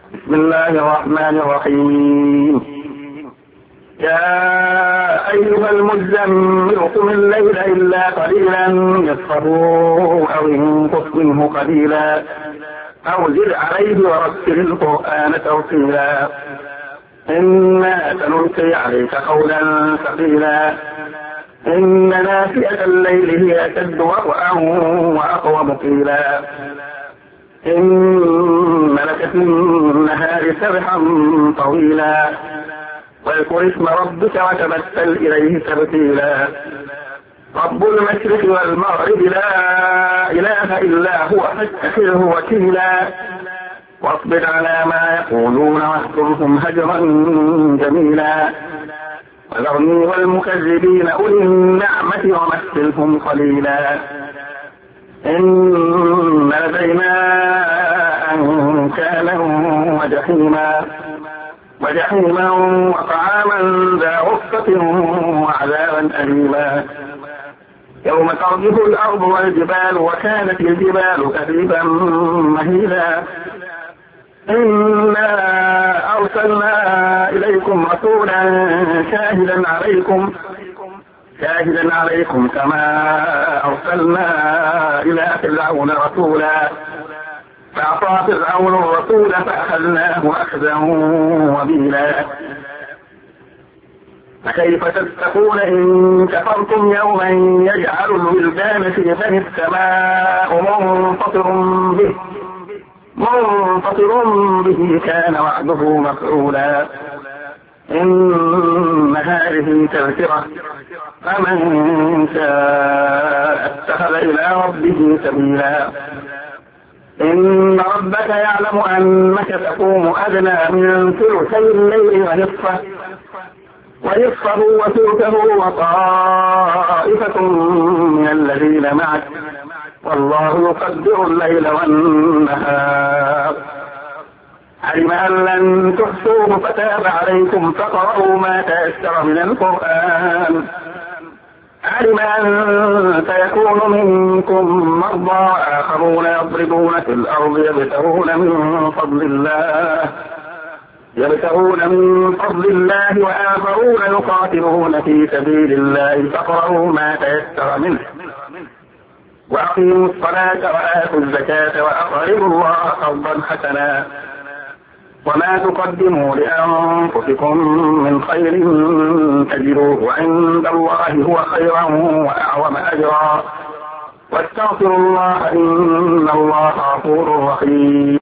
بسم الله الرحمن الرحيم. يا أيها المزمل قم الليل إلا قليلا نصفه أو انقص منه قليلا أو زد عليه ورتل القرآن ترتيلا إنا سنلقي عليك قولا ثقيلا إن نافئة الليل هي أشد وطئا وأقوم قيلا إن لك في النهار سبحا طويلا واذكر اسم ربك وتبتل إليه تبتيلا رب المشرق والمغرب لا إله إلا هو فاتخذه وكيلا واصبر على ما يقولون واهجرهم هجرا جميلا وذرني والمكذبين أولي النعمة ومثلهم قليلا إن لدينا أنكالا وجحيما وطعاما ذا غصة وعذابا أليما يوم ترجف الأرض والجبال وكانت الجبال كثيبا مهيلا إنا أرسلنا إليكم رسولا شاهدا عليكم كما أرسلنا إلى فرعون رسولا فعصى فرعون الرسول فأخذناه أخذا وبيلا فكيف تتقون إن كفرتم يوما يجعل الولدان في فم السماء منفطر به كان وعده مفعولا إن هذه تذكرة فمن شاء اتخذ إلى ربه سبيلا إن ربك يعلم أنك تقوم أدنى من ثلثي الليل ونصفه وثلثه وطائفة من الذين معك والله يقدر الليل والنهار علم أن لن تحصوه فتاب عليكم فاقرؤوا ما تيسر من القرآن علم أن سيكون منكم مرضى آخرون يضربون في الأرض يبتغون من فضل الله وآخرون يقاتلون في سبيل الله فاقرؤوا ما تيسر منه وأقيموا الصلاة وآتوا الزكاة وأقرضوا الله قرضا حسنا وما تقدموا لأنفسكم من خير تجدوه عند الله هو خيرا وأعظم أجرا واستغفروا الله إن الله غفور رحيم.